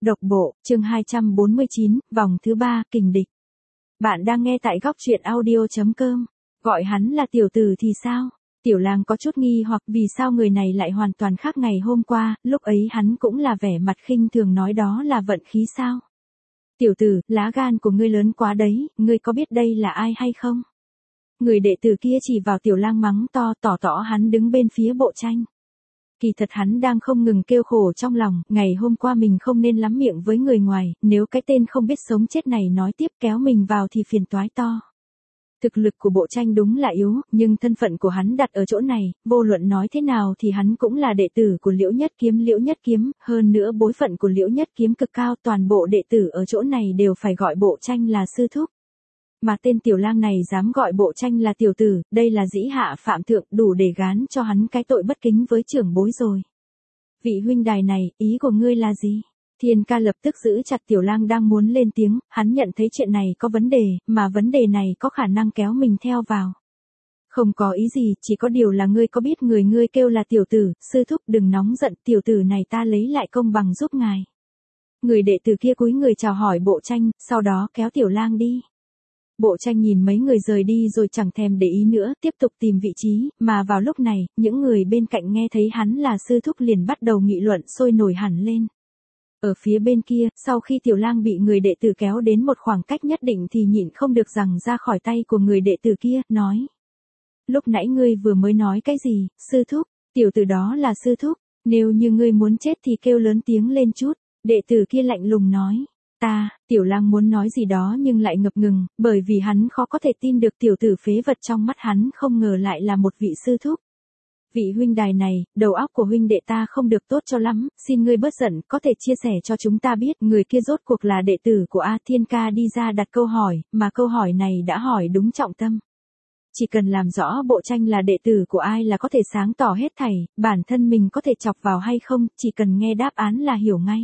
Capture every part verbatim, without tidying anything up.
Độc bộ, chương hai trăm bốn mươi chín, vòng thứ ba, kình địch. Bạn đang nghe tại góc truyện audio.com. Gọi hắn là tiểu tử thì sao? Tiểu Lang có chút nghi hoặc vì sao người này lại hoàn toàn khác ngày hôm qua, lúc ấy hắn cũng là vẻ mặt khinh thường nói đó là vận khí sao? Tiểu tử, lá gan của ngươi lớn quá đấy, ngươi có biết đây là ai hay không? Người đệ tử kia chỉ vào Tiểu Lang mắng to, tỏ tỏ hắn đứng bên phía Bộ Tranh. Kỳ thật hắn đang không ngừng kêu khổ trong lòng, ngày hôm qua mình không nên lắm miệng với người ngoài, nếu cái tên không biết sống chết này nói tiếp kéo mình vào thì phiền toái to. Thực lực của Bộ Tranh đúng là yếu, nhưng thân phận của hắn đặt ở chỗ này, vô luận nói thế nào thì hắn cũng là đệ tử của Liễu Nhất Kiếm Liễu Nhất Kiếm, hơn nữa bối phận của Liễu Nhất Kiếm cực cao, toàn bộ đệ tử ở chỗ này đều phải gọi Bộ Tranh là sư thúc. Mà tên Tiểu Lang này dám gọi Bộ Tranh là tiểu tử, đây là dĩ hạ phạm thượng, đủ để gán cho hắn cái tội bất kính với trưởng bối rồi. Vị huynh đài này, ý của ngươi là gì? Thiên Ca lập tức giữ chặt Tiểu Lang đang muốn lên tiếng, hắn nhận thấy chuyện này có vấn đề, mà vấn đề này có khả năng kéo mình theo vào. Không có ý gì, chỉ có điều là ngươi có biết người ngươi kêu là tiểu tử, sư thúc đừng nóng giận, tiểu tử này ta lấy lại công bằng giúp ngài. Người đệ tử kia cúi người chào hỏi Bộ Tranh, sau đó kéo Tiểu Lang đi. Bộ Tranh nhìn mấy người rời đi rồi chẳng thèm để ý nữa, tiếp tục tìm vị trí, mà vào lúc này, những người bên cạnh nghe thấy hắn là sư thúc liền bắt đầu nghị luận sôi nổi hẳn lên. Ở phía bên kia, sau khi Tiểu Lang bị người đệ tử kéo đến một khoảng cách nhất định thì nhịn không được rằng ra khỏi tay của người đệ tử kia, nói. Lúc nãy ngươi vừa mới nói cái gì, sư thúc, tiểu tử đó là sư thúc, nếu như ngươi muốn chết thì kêu lớn tiếng lên chút, đệ tử kia lạnh lùng nói. Ta, Tiểu Lang muốn nói gì đó nhưng lại ngập ngừng, bởi vì hắn khó có thể tin được tiểu tử phế vật trong mắt hắn không ngờ lại là một vị sư thúc. Vị huynh đài này, đầu óc của huynh đệ ta không được tốt cho lắm, xin ngươi bớt giận, có thể chia sẻ cho chúng ta biết người kia rốt cuộc là đệ tử của A. Thiên Ca đi ra đặt câu hỏi, mà câu hỏi này đã hỏi đúng trọng tâm. Chỉ cần làm rõ Bộ Tranh là đệ tử của ai là có thể sáng tỏ hết thảy, bản thân mình có thể chọc vào hay không, chỉ cần nghe đáp án là hiểu ngay.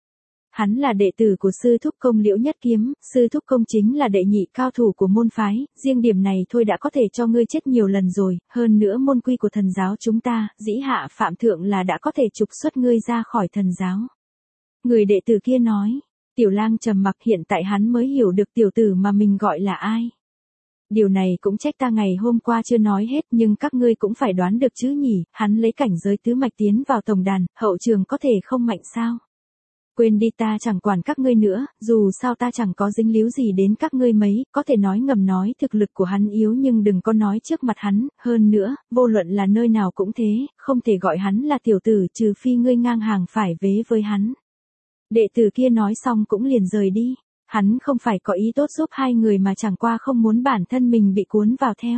Hắn là đệ tử của sư thúc công Liễu Nhất Kiếm, sư thúc công chính là đệ nhị cao thủ của môn phái, riêng điểm này thôi đã có thể cho ngươi chết nhiều lần rồi, hơn nữa môn quy của thần giáo chúng ta, dĩ hạ phạm thượng là đã có thể trục xuất ngươi ra khỏi thần giáo. Người đệ tử kia nói, Tiểu Lang trầm mặc, hiện tại hắn mới hiểu được tiểu tử mà mình gọi là ai. Điều này cũng trách ta ngày hôm qua chưa nói hết nhưng các ngươi cũng phải đoán được chứ nhỉ, hắn lấy cảnh giới tứ mạch tiến vào tổng đàn, hậu trường có thể không mạnh sao? Quên đi, ta chẳng quản các ngươi nữa, dù sao ta chẳng có dính líu gì đến các ngươi mấy, có thể nói ngầm nói thực lực của hắn yếu nhưng đừng có nói trước mặt hắn, hơn nữa, vô luận là nơi nào cũng thế, không thể gọi hắn là tiểu tử trừ phi ngươi ngang hàng phải vế với hắn. Đệ tử kia nói xong cũng liền rời đi, hắn không phải có ý tốt giúp hai người mà chẳng qua không muốn bản thân mình bị cuốn vào theo.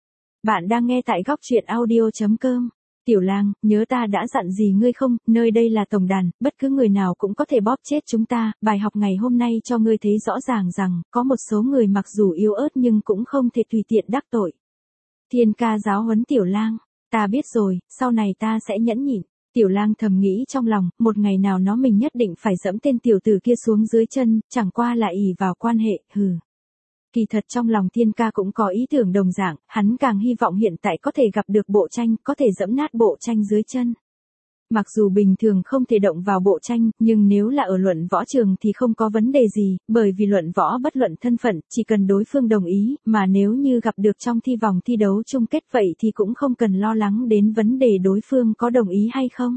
Bạn đang nghe tại góc truyện audio.com. Tiểu Lang, nhớ ta đã dặn gì ngươi không, nơi đây là tổng đàn, bất cứ người nào cũng có thể bóp chết chúng ta, bài học ngày hôm nay cho ngươi thấy rõ ràng rằng, có một số người mặc dù yếu ớt nhưng cũng không thể tùy tiện đắc tội. Thiên Ca giáo huấn Tiểu Lang, ta biết rồi, sau này ta sẽ nhẫn nhịn. Tiểu Lang thầm nghĩ trong lòng, một ngày nào nó mình nhất định phải dẫm tên tiểu tử kia xuống dưới chân, chẳng qua là ỷ vào quan hệ, hừ. Kỳ thật trong lòng Thiên Ca cũng có ý tưởng đồng dạng, hắn càng hy vọng hiện tại có thể gặp được Bộ Tranh, có thể dẫm nát Bộ Tranh dưới chân. Mặc dù bình thường không thể động vào Bộ Tranh, nhưng nếu là ở luận võ trường thì không có vấn đề gì, bởi vì luận võ bất luận thân phận, chỉ cần đối phương đồng ý, mà nếu như gặp được trong thi vòng thi đấu chung kết vậy thì cũng không cần lo lắng đến vấn đề đối phương có đồng ý hay không.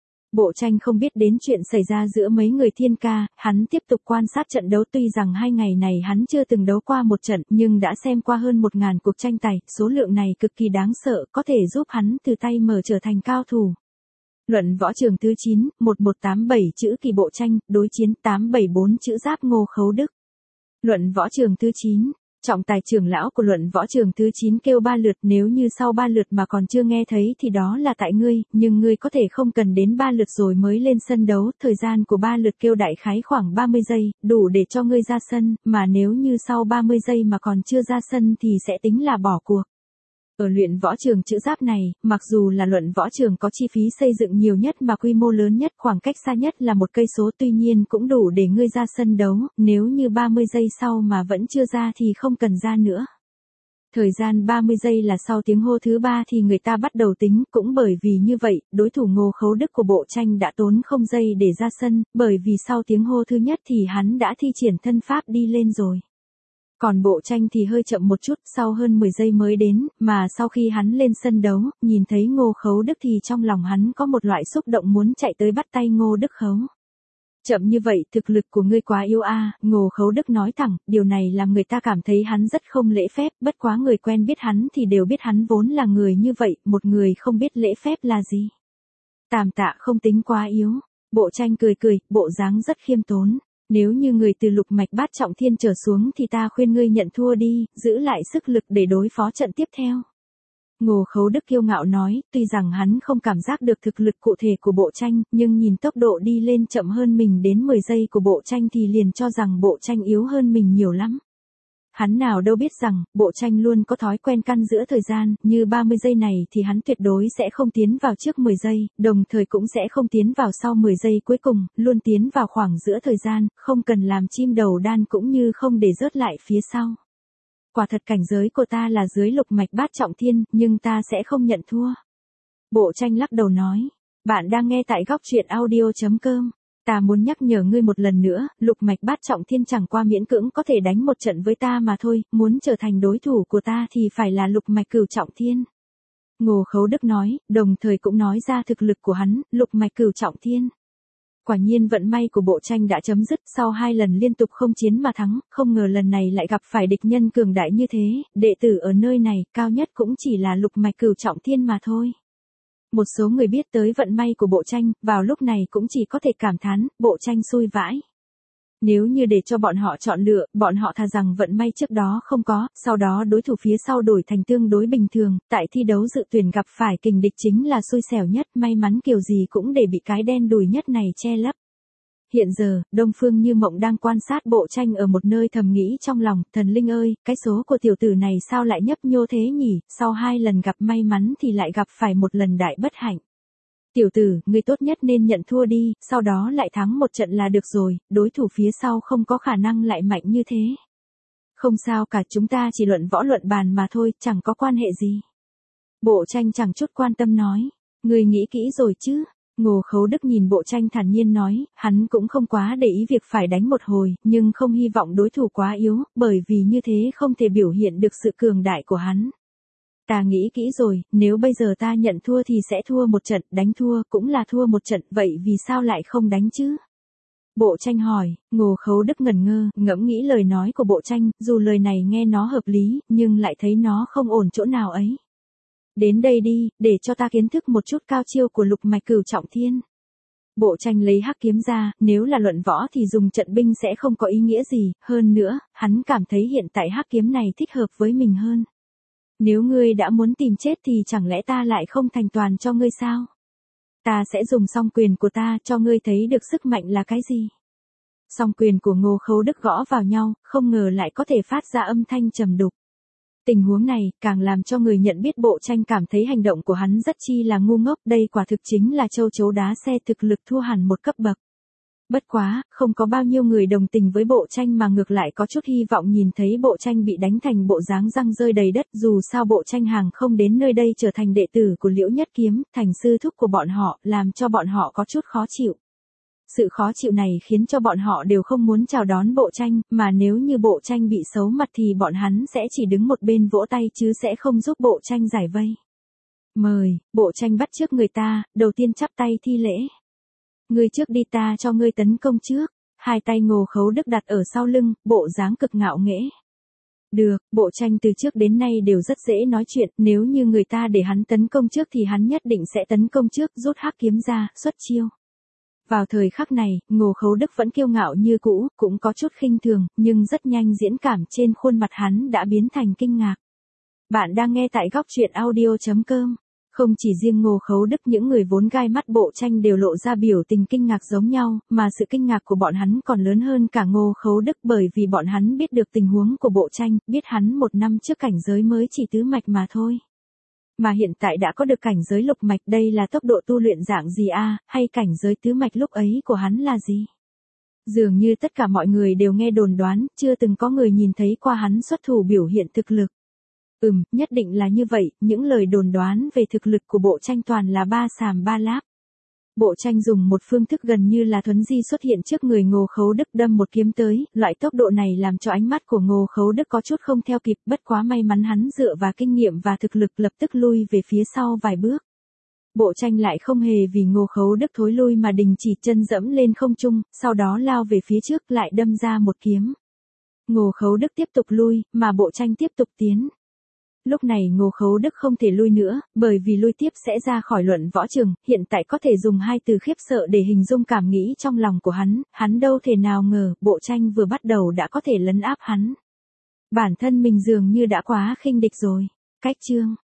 Bộ Tranh không biết đến chuyện xảy ra giữa mấy người Thiên Ca, hắn tiếp tục quan sát trận đấu tuy rằng hai ngày này hắn chưa từng đấu qua một trận nhưng đã xem qua hơn một ngàn cuộc tranh tài, số lượng này cực kỳ đáng sợ, có thể giúp hắn từ tay mở trở thành cao thủ. Luận võ trường thứ chín, một một tám bảy chữ Kỳ Bộ Tranh, đối chiến tám bảy bốn chữ Giáp Ngô Khấu Đức. Luận võ trường thứ chín. Trọng tài trưởng lão của luận võ trường thứ chín kêu ba lượt, nếu như sau ba lượt mà còn chưa nghe thấy thì đó là tại ngươi, nhưng ngươi có thể không cần đến ba lượt rồi mới lên sân đấu, thời gian của ba lượt kêu đại khái khoảng ba mươi giây, đủ để cho ngươi ra sân, mà nếu như sau ba mươi giây mà còn chưa ra sân thì sẽ tính là bỏ cuộc. Ở luyện võ trường chữ Giáp này, mặc dù là luận võ trường có chi phí xây dựng nhiều nhất mà quy mô lớn nhất, khoảng cách xa nhất là một cây số, tuy nhiên cũng đủ để ngươi ra sân đấu, nếu như ba mươi giây sau mà vẫn chưa ra thì không cần ra nữa. Thời gian ba mươi giây là sau tiếng hô thứ ba thì người ta bắt đầu tính, cũng bởi vì như vậy, đối thủ Ngô Khấu Đức của bộ tranh đã tốn không giây để ra sân, bởi vì sau tiếng hô thứ nhất thì hắn đã thi triển thân pháp đi lên rồi. Còn bộ tranh thì hơi chậm một chút, sau hơn mười giây mới đến, mà sau khi hắn lên sân đấu, nhìn thấy Ngô Khấu Đức thì trong lòng hắn có một loại xúc động muốn chạy tới bắt tay Ngô Đức Khấu. Chậm như vậy, thực lực của ngươi quá yếu a, à, Ngô Khấu Đức nói thẳng, điều này làm người ta cảm thấy hắn rất không lễ phép, bất quá người quen biết hắn thì đều biết hắn vốn là người như vậy, một người không biết lễ phép là gì. Tàm Tạ không tính quá yếu, bộ tranh cười cười, bộ dáng rất khiêm tốn. Nếu như người từ lục mạch bát trọng thiên trở xuống thì ta khuyên ngươi nhận thua đi, giữ lại sức lực để đối phó trận tiếp theo. Ngô Khấu Đức kiêu ngạo nói, tuy rằng hắn không cảm giác được thực lực cụ thể của bộ tranh, nhưng nhìn tốc độ đi lên chậm hơn mình đến mười giây của bộ tranh thì liền cho rằng bộ tranh yếu hơn mình nhiều lắm. Hắn nào đâu biết rằng, bộ tranh luôn có thói quen căn giữa thời gian, như ba mươi giây này thì hắn tuyệt đối sẽ không tiến vào trước mười giây, đồng thời cũng sẽ không tiến vào sau mười giây cuối cùng, luôn tiến vào khoảng giữa thời gian, không cần làm chim đầu đan cũng như không để rớt lại phía sau. Quả thật cảnh giới của ta là dưới lục mạch bát trọng thiên, nhưng ta sẽ không nhận thua. Bộ tranh lắc đầu nói, bạn đang nghe tại góc truyện audio chấm com. Ta muốn nhắc nhở ngươi một lần nữa, lục mạch bát trọng thiên chẳng qua miễn cưỡng có thể đánh một trận với ta mà thôi, muốn trở thành đối thủ của ta thì phải là lục mạch cửu trọng thiên. Ngô Khấu Đức nói, đồng thời cũng nói ra thực lực của hắn, lục mạch cửu trọng thiên. Quả nhiên vận may của bộ tranh đã chấm dứt, sau hai lần liên tục không chiến mà thắng, không ngờ lần này lại gặp phải địch nhân cường đại như thế, đệ tử ở nơi này, cao nhất cũng chỉ là lục mạch cửu trọng thiên mà thôi. Một số người biết tới vận may của bộ tranh, vào lúc này cũng chỉ có thể cảm thán, bộ tranh xui vãi. Nếu như để cho bọn họ chọn lựa, bọn họ thà rằng vận may trước đó không có, sau đó đối thủ phía sau đổi thành tương đối bình thường, tại thi đấu dự tuyển gặp phải kình địch chính là xui xẻo nhất, may mắn kiểu gì cũng để bị cái đen đủi nhất này che lấp. Hiện giờ, Đông Phương Như Mộng đang quan sát bộ tranh ở một nơi thầm nghĩ trong lòng, thần linh ơi, cái số của tiểu tử này sao lại nhấp nhô thế nhỉ, sau hai lần gặp may mắn thì lại gặp phải một lần đại bất hạnh. Tiểu tử, ngươi tốt nhất nên nhận thua đi, sau đó lại thắng một trận là được rồi, đối thủ phía sau không có khả năng lại mạnh như thế. Không sao cả, chúng ta chỉ luận võ luận bàn mà thôi, chẳng có quan hệ gì. Bộ tranh chẳng chút quan tâm nói, ngươi nghĩ kỹ rồi chứ? Ngô Khấu Đức nhìn bộ tranh thản nhiên nói, hắn cũng không quá để ý việc phải đánh một hồi, nhưng không hy vọng đối thủ quá yếu, bởi vì như thế không thể biểu hiện được sự cường đại của hắn. Ta nghĩ kỹ rồi, nếu bây giờ ta nhận thua thì sẽ thua một trận, đánh thua cũng là thua một trận, vậy vì sao lại không đánh chứ? Bộ tranh hỏi, Ngô Khấu Đức ngẩn ngơ, ngẫm nghĩ lời nói của bộ tranh, dù lời này nghe nó hợp lý, nhưng lại thấy nó không ổn chỗ nào ấy. Đến đây đi, để cho ta kiến thức một chút cao chiêu của lục mạch cửu trọng thiên. Bộ tranh lấy hắc kiếm ra, nếu là luận võ thì dùng trận binh sẽ không có ý nghĩa gì, hơn nữa, hắn cảm thấy hiện tại hắc kiếm này thích hợp với mình hơn. Nếu ngươi đã muốn tìm chết thì chẳng lẽ ta lại không thành toàn cho ngươi sao? Ta sẽ dùng song quyền của ta cho ngươi thấy được sức mạnh là cái gì. Song quyền của Ngô Khấu Đức gõ vào nhau, không ngờ lại có thể phát ra âm thanh trầm đục. Tình huống này, càng làm cho người nhận biết bộ tranh cảm thấy hành động của hắn rất chi là ngu ngốc, đây quả thực chính là châu chấu đá xe, thực lực thua hẳn một cấp bậc. Bất quá, không có bao nhiêu người đồng tình với bộ tranh mà ngược lại có chút hy vọng nhìn thấy bộ tranh bị đánh thành bộ dáng răng rơi đầy đất, dù sao bộ tranh hàng không đến nơi đây trở thành đệ tử của Liễu Nhất Kiếm, thành sư thúc của bọn họ, làm cho bọn họ có chút khó chịu. Sự khó chịu này khiến cho bọn họ đều không muốn chào đón bộ tranh, mà nếu như bộ tranh bị xấu mặt thì bọn hắn sẽ chỉ đứng một bên vỗ tay chứ sẽ không giúp bộ tranh giải vây. Mời, bộ tranh bắt trước người ta, đầu tiên chắp tay thi lễ. Ngươi trước đi, ta cho ngươi tấn công trước. Hai tay Ngô Khấu Đức đặt ở sau lưng, bộ dáng cực ngạo nghễ. Được, bộ tranh từ trước đến nay đều rất dễ nói chuyện, nếu như người ta để hắn tấn công trước thì hắn nhất định sẽ tấn công trước, rút hắc kiếm ra, xuất chiêu. Vào thời khắc này, Ngô Khấu Đức vẫn kiêu ngạo như cũ, cũng có chút khinh thường, nhưng rất nhanh diễn cảm trên khuôn mặt hắn đã biến thành kinh ngạc. Bạn đang nghe tại góc truyện audio chấm com. Không chỉ riêng Ngô Khấu Đức, những người vốn gai mắt bộ tranh đều lộ ra biểu tình kinh ngạc giống nhau, mà sự kinh ngạc của bọn hắn còn lớn hơn cả Ngô Khấu Đức, bởi vì bọn hắn biết được tình huống của bộ tranh, biết hắn một năm trước cảnh giới mới chỉ tứ mạch mà thôi. Mà hiện tại đã có được cảnh giới lục mạch, đây là tốc độ tu luyện dạng gì a, hay cảnh giới tứ mạch lúc ấy của hắn là gì? Dường như tất cả mọi người đều nghe đồn đoán, chưa từng có người nhìn thấy qua hắn xuất thủ biểu hiện thực lực. Ừm, nhất định là như vậy, những lời đồn đoán về thực lực của Bộ Tranh toàn là ba xàm ba láp. Bộ Tranh dùng một phương thức gần như là thuấn di xuất hiện trước người Ngô Khấu Đức đâm một kiếm tới, loại tốc độ này làm cho ánh mắt của Ngô Khấu Đức có chút không theo kịp, bất quá may mắn hắn dựa vào kinh nghiệm và thực lực lập tức lui về phía sau vài bước. Bộ Tranh lại không hề vì Ngô Khấu Đức thối lui mà đình chỉ, chân dẫm lên không trung, sau đó lao về phía trước lại đâm ra một kiếm. Ngô Khấu Đức tiếp tục lui, mà Bộ Tranh tiếp tục tiến. Lúc này Ngô Khấu Đức không thể lui nữa, bởi vì lui tiếp sẽ ra khỏi luận võ trường, hiện tại có thể dùng hai từ khiếp sợ để hình dung cảm nghĩ trong lòng của hắn, hắn đâu thể nào ngờ, Bộ Tranh vừa bắt đầu đã có thể lấn áp hắn. Bản thân mình dường như đã quá khinh địch rồi. Cách chương